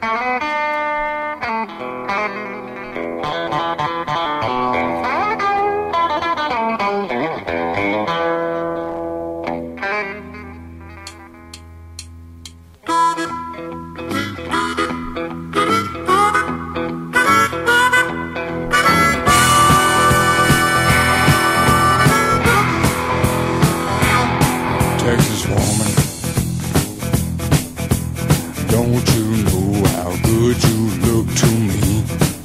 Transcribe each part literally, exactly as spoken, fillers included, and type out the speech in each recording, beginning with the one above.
Texas woman, don't you know how good you look to me?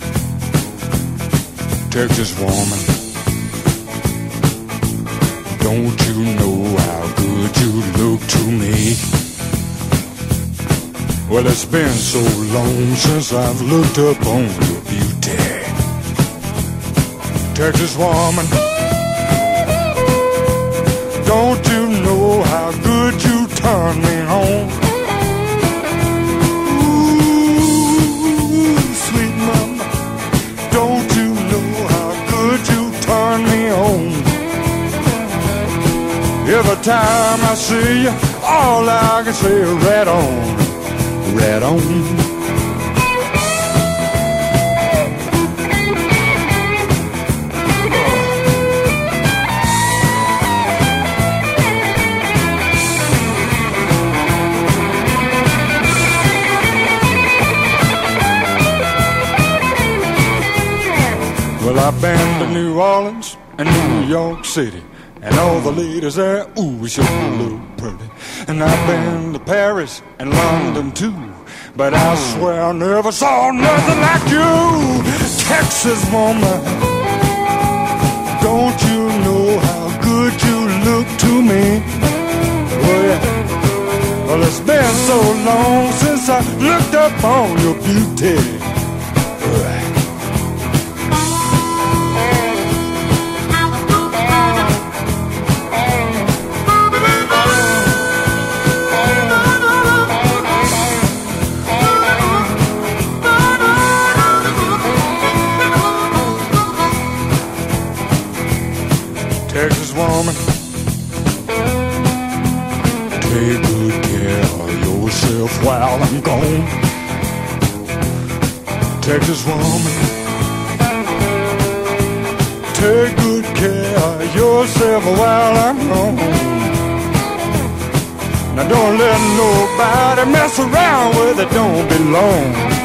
Texas woman, don't you know how good you look to me? Well, it's been so long since I've looked up on your beauty. Texas woman, don't you know how good you turn me on? Ooh, sweet mama, don't you know how good you turn me on? Every time I see you, all I can say is right on, right on. Well, I've been to New Orleans and New York City, and all the ladies there, ooh, sure look pretty. And I've been to Paris and London too, but I swear I never saw nothing like you. Texas woman, don't you know how good you look to me? Oh yeah. Well, it's been so long since I looked up on your beauty. Oh, Texas woman, take good care of yourself while I'm gone. Texas woman, take good care of yourself while I'm gone. Now don't let nobody mess around with it, don't belong.